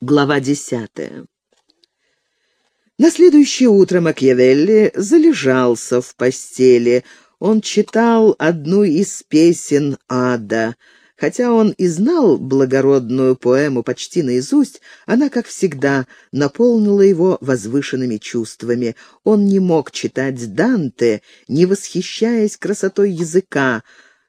Глава 10. На следующее утро Макиавелли залежался в постели. Он читал одну из песен ада. Хотя он и знал благородную поэму почти наизусть, она, как всегда, наполнила его возвышенными чувствами. Он не мог читать Данте, не восхищаясь красотой языка,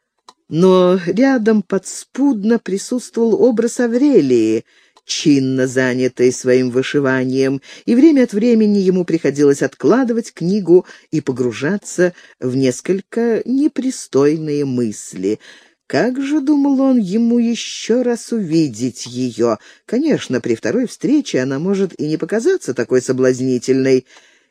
но рядом подспудно присутствовал образ Аврелии, чинно занятой своим вышиванием, и время от времени ему приходилось откладывать книгу и погружаться в несколько непристойные мысли. Как же, думал он, ему еще раз увидеть ее? Конечно, при второй встрече она может и не показаться такой соблазнительной.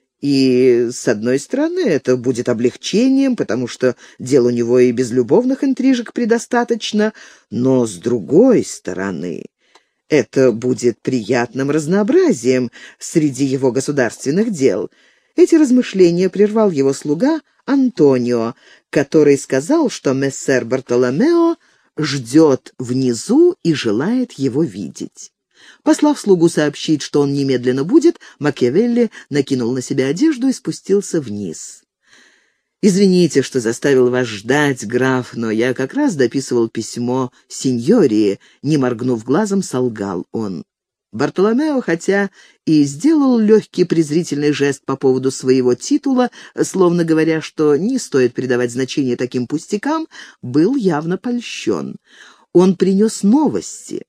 И, с одной стороны, это будет облегчением, потому что дел у него и без любовных интрижек предостаточно, но, с другой стороны, это будет приятным разнообразием среди его государственных дел. Эти размышления прервал его слуга Антонио, который сказал, что мессер Бартоломео ждет внизу и желает его видеть. Послав слугу сообщить, что он немедленно будет, Макиавелли накинул на себя одежду и спустился вниз. «Извините, что заставил вас ждать, граф, но я как раз дописывал письмо сеньории», — не моргнув глазом, солгал он. Бартоломео, хотя и сделал легкий презрительный жест по поводу своего титула, словно говоря, что не стоит придавать значение таким пустякам, был явно польщен. Он принес новости.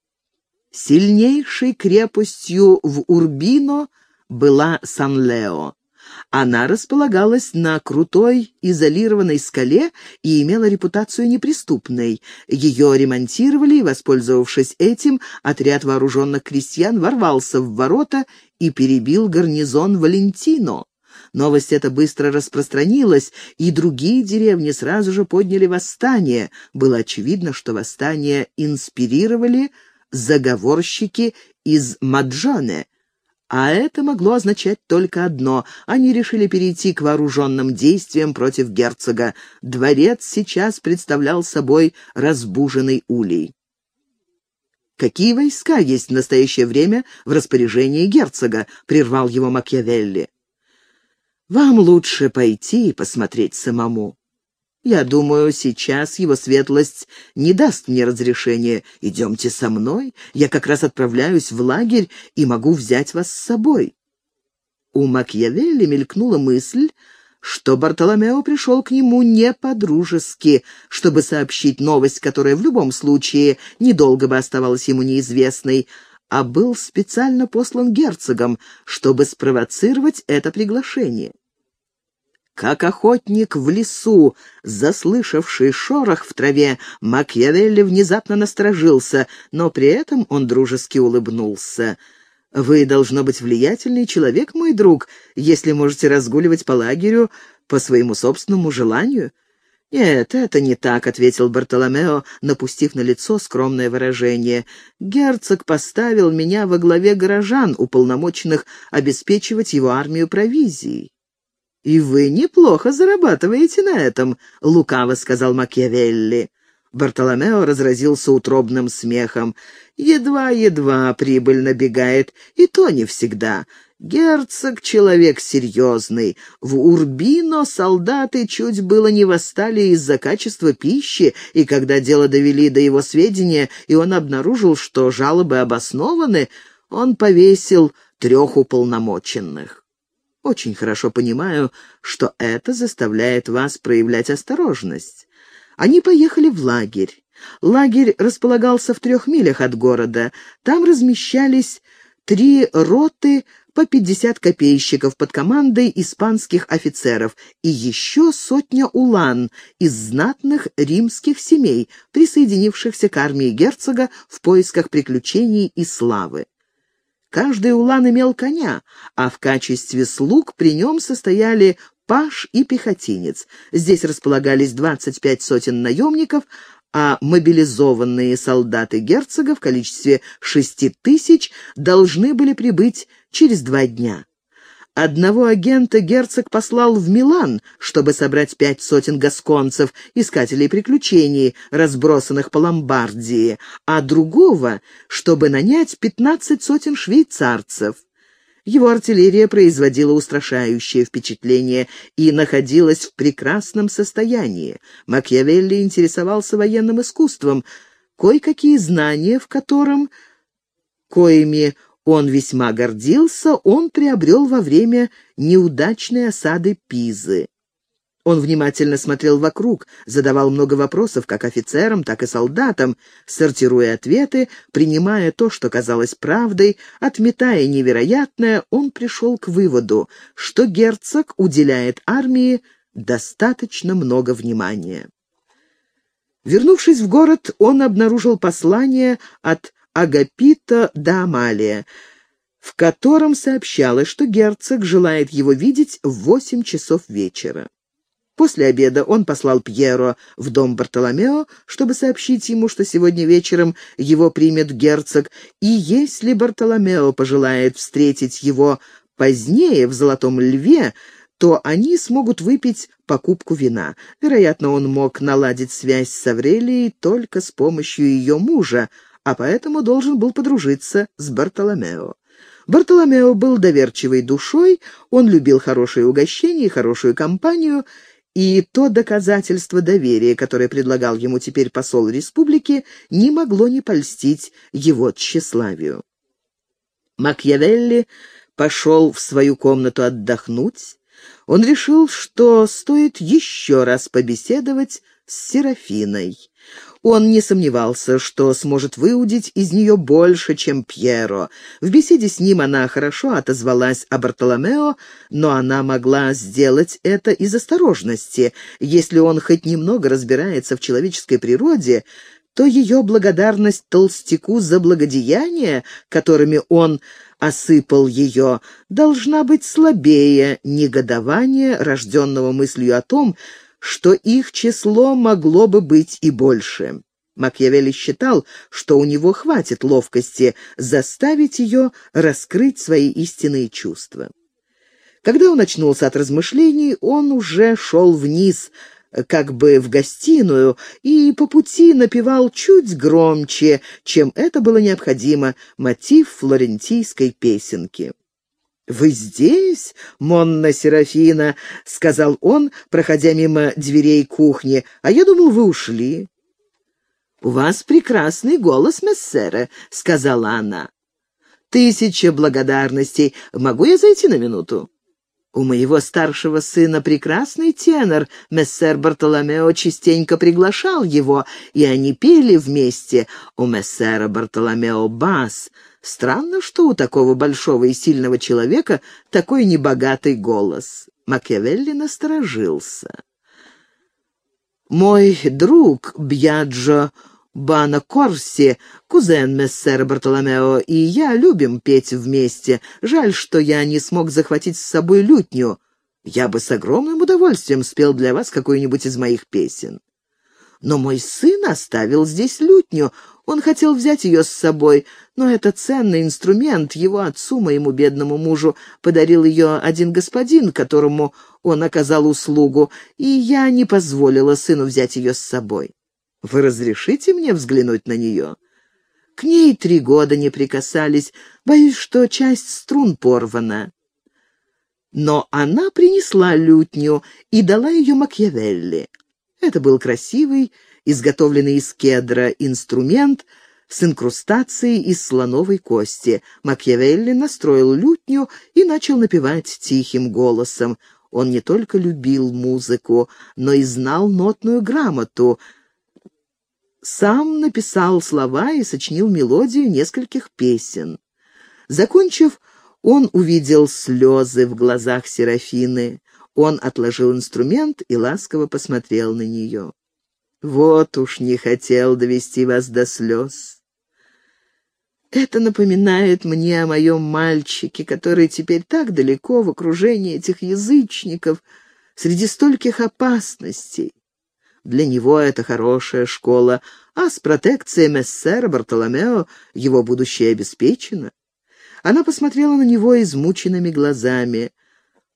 Сильнейшей крепостью в Урбино была Сан-Лео. Она располагалась на крутой изолированной скале и имела репутацию неприступной. Ее ремонтировали, и, воспользовавшись этим, отряд вооруженных крестьян ворвался в ворота и перебил гарнизон Валентино. Новость эта быстро распространилась, и другие деревни сразу же подняли восстание. Было очевидно, что восстание инспирировали заговорщики из Маджоне. А это могло означать только одно. Они решили перейти к вооруженным действиям против герцога. Дворец сейчас представлял собой разбуженный улей. «Какие войска есть в настоящее время в распоряжении герцога?» — прервал его Макиавелли. «Вам лучше пойти и посмотреть самому. Я думаю, сейчас его светлость не даст мне разрешения. Идемте со мной, я как раз отправляюсь в лагерь и могу взять вас с собой». У Макиавелли мелькнула мысль, что Бартоломео пришел к нему не по-дружески, чтобы сообщить новость, которая в любом случае недолго бы оставалась ему неизвестной, а был специально послан герцогом, чтобы спровоцировать это приглашение. Как охотник в лесу, заслышавший шорох в траве, Макиавелли внезапно насторожился, но при этом он дружески улыбнулся. «Вы, должно быть, влиятельный человек, мой друг, если можете разгуливать по лагерю по своему собственному желанию». «Нет, это не так», — ответил Бартоломео, напустив на лицо скромное выражение. «Герцог поставил меня во главе горожан, уполномоченных обеспечивать его армию провизией». «И вы неплохо зарабатываете на этом», — лукаво сказал Макиавелли. Бартоломео разразился утробным смехом. «Едва-едва прибыль набегает, и то не всегда. Герцог — человек серьезный. В Урбино солдаты чуть было не восстали из-за качества пищи, и когда дело довели до его сведения, и он обнаружил, что жалобы обоснованы, он повесил 3 уполномоченных. Очень хорошо понимаю, что это заставляет вас проявлять осторожность». Они поехали в лагерь. Лагерь располагался в 3 милях от города. Там размещались 3 роты по 50 копейщиков под командой испанских офицеров и еще 100 улан из знатных римских семей, присоединившихся к армии герцога в поисках приключений и славы. Каждый улан имел коня, а в качестве слуг при нем состояли паж и пехотинец. Здесь располагались 25 сотен наемников, а мобилизованные солдаты герцога в количестве 6000 должны были прибыть через 2 дня. Одного агента герцог послал в Милан, чтобы собрать 500 гасконцев, искателей приключений, разбросанных по Ломбардии, а другого, чтобы нанять 15 сотен швейцарцев. Его артиллерия производила устрашающее впечатление и находилась в прекрасном состоянии. Макиавелли интересовался военным искусством, кое-какие знания в котором, коими он весьма гордился, он приобрел во время неудачной осады Пизы. Он внимательно смотрел вокруг, задавал много вопросов как офицерам, так и солдатам, сортируя ответы, принимая то, что казалось правдой, отметая невероятное, он пришел к выводу, что герцог уделяет армии достаточно много внимания. Вернувшись в город, он обнаружил послание от Агапита да Амалия, в котором сообщалось, что герцог желает его видеть в 8 часов вечера. После обеда он послал Пьеро в дом Бартоломео, чтобы сообщить ему, что сегодня вечером его примет герцог, и если Бартоломео пожелает встретить его позднее в «Золотом льве», то они смогут выпить по кубку вина. Вероятно, он мог наладить связь с Аврелией только с помощью ее мужа, а поэтому должен был подружиться с Бартоломео. Бартоломео был доверчивой душой, он любил хорошие угощения и хорошую компанию, и то доказательство доверия, которое предлагал ему теперь посол республики, не могло не польстить его тщеславию. Макиавелли пошел в свою комнату отдохнуть. Он решил, что стоит еще раз побеседовать с Серафиной. Он не сомневался, что сможет выудить из нее больше, чем Пьеро. В беседе с ним она хорошо отозвалась о Бартоломео, но она могла сделать это из осторожности. Если он хоть немного разбирается в человеческой природе, то ее благодарность толстяку за благодеяния, которыми он осыпал ее, должна быть слабее негодования, рожденного мыслью о том, что их число могло бы быть и больше. Макиавелли считал, что у него хватит ловкости заставить ее раскрыть свои истинные чувства. Когда он очнулся от размышлений, он уже шел вниз, как бы в гостиную, и по пути напевал чуть громче, чем это было необходимо, мотив флорентийской песенки. «Вы здесь, Монна Серафина?» — сказал он, проходя мимо дверей кухни. «А я думал, вы ушли». «У вас прекрасный голос, мессере», — сказала она. «Тысяча благодарностей. Могу я зайти на минуту?» «У моего старшего сына прекрасный тенор. Мессер Бартоломео частенько приглашал его, и они пели вместе. У мессера Бартоломео бас. Странно, что у такого большого и сильного человека такой небогатый голос». Макиавелли насторожился. «Мой друг Бьяджо Банакорси, кузен мессера Бартоломео, и я любим петь вместе. Жаль, что я не смог захватить с собой лютню. Я бы с огромным удовольствием спел для вас какую-нибудь из моих песен. Но мой сын оставил здесь лютню. Он хотел взять ее с собой, но это ценный инструмент. Его отцу, моему бедному мужу, подарил ее один господин, которому он оказал услугу, и я не позволила сыну взять ее с собой. Вы разрешите мне взглянуть на нее? К ней 3 года не прикасались. Боюсь, что часть струн порвана». Но она принесла лютню и дала ее Макиавелли. Это был красивый, изготовленный из кедра инструмент с инкрустацией из слоновой кости. Макиавелли настроил лютню и начал напевать тихим голосом. Он не только любил музыку, но и знал нотную грамоту. Сам написал слова и сочинил мелодию нескольких песен. Закончив, он увидел слезы в глазах Серафины. Он отложил инструмент и ласково посмотрел на нее. «Вот уж не хотел довести вас до слез. Это напоминает мне о моем мальчике, который теперь так далеко в окружении этих язычников, среди стольких опасностей. Для него это хорошая школа, а с протекцией мессера Бартоломео его будущее обеспечено». Она посмотрела на него измученными глазами.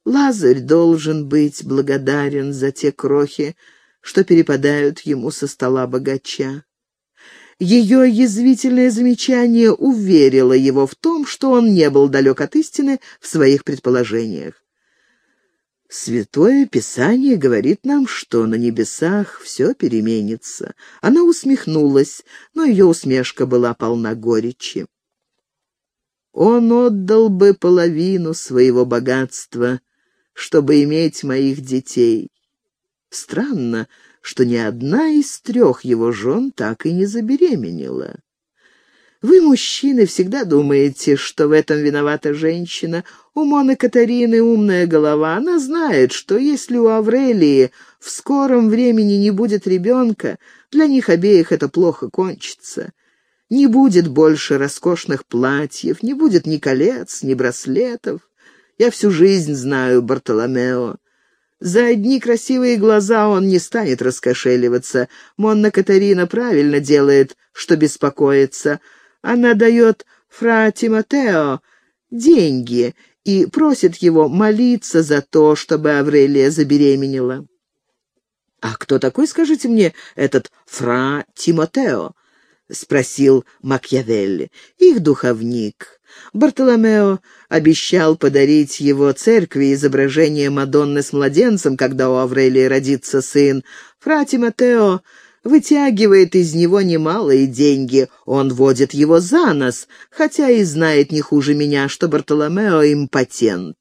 Лазарь должен быть благодарен за те крохи, что перепадают ему со стола богача. Ее язвительное замечание уверило его в том, что он не был далек от истины в своих предположениях. Святое Писание говорит нам, что на небесах все переменится. Она усмехнулась, но ее усмешка была полна горечи. Он отдал бы половину своего богатства, чтобы иметь моих детей. Странно, что ни одна из 3 его жен так и не забеременела. Вы, мужчины, всегда думаете, что в этом виновата женщина. У Моны Катарины умная голова. Она знает, что если у Аврелии в скором времени не будет ребенка, для них обеих это плохо кончится. Не будет больше роскошных платьев, не будет ни колец, ни браслетов. Я всю жизнь знаю Бартоломео. За одни красивые глаза он не станет раскошеливаться. Монна Катарина правильно делает, что беспокоится. Она дает фра Тимотео деньги и просит его молиться за то, чтобы Аврелия забеременела. «А кто такой, скажите мне, этот фра Тимотео?» — спросил Макьявелли. «Их духовник. Бартоломео обещал подарить его церкви изображение Мадонны с младенцем, когда у Аврелии родится сын. Фра Тимотео вытягивает из него немалые деньги. Он водит его за нос, хотя и знает не хуже меня, что Бартоломео импотент».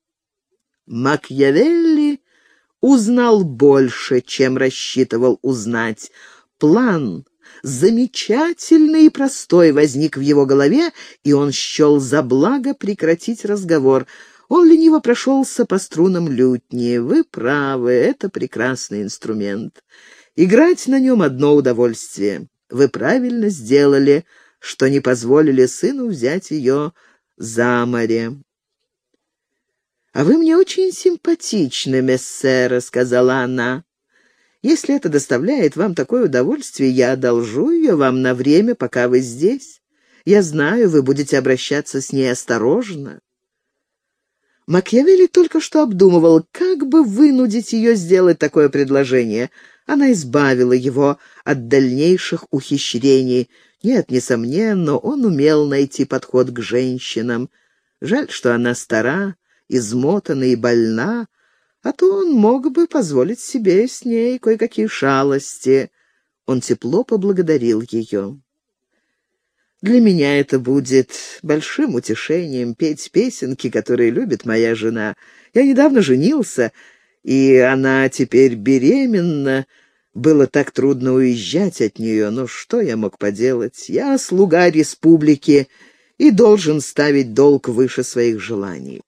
Макьявелли узнал больше, чем рассчитывал узнать. План замечательный и простой возник в его голове, и он счел за благо прекратить разговор. Он лениво прошелся по струнам лютни. «Вы правы, это прекрасный инструмент. Играть на нем одно удовольствие. Вы правильно сделали, что не позволили сыну взять ее за море». «А вы мне очень симпатичны, мессера», — сказала она. «Если это доставляет вам такое удовольствие, я одолжу ее вам на время, пока вы здесь. Я знаю, вы будете обращаться с ней осторожно». Макьявелли только что обдумывал, как бы вынудить ее сделать такое предложение. Она избавила его от дальнейших ухищрений. Нет, несомненно, он умел найти подход к женщинам. Жаль, что она стара, измотана и больна, а то он мог бы позволить себе с ней кое-какие шалости. Он тепло поблагодарил ее. «Для меня это будет большим утешением петь песенки, которые любит моя жена. Я недавно женился, и она теперь беременна. Было так трудно уезжать от нее, но что я мог поделать? Я слуга республики и должен ставить долг выше своих желаний».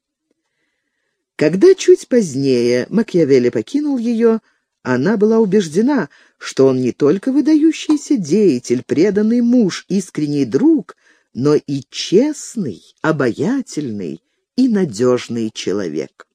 Когда чуть позднее Макьявелли покинул ее, она была убеждена, что он не только выдающийся деятель, преданный муж, искренний друг, но и честный, обаятельный и надежный человек.